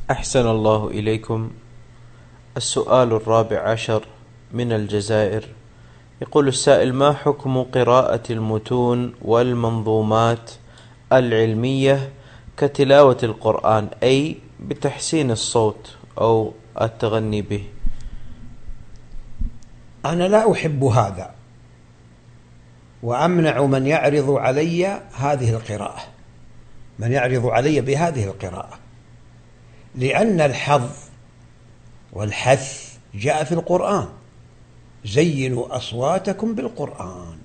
أحسن الله إليكم. السؤال الرابع عشر من الجزائر. يقول السائل: ما حكم قراءة المتون والمنظومات العلمية كتلاوة القرآن، أي بتحسين الصوت أو التغني به؟ أنا لا أحب هذا، وأمنع من يعرض علي هذه القراءة، من يعرض علي بهذه القراءة، لأن الحظ والحث جاء في القرآن: زينوا أصواتكم بالقرآن.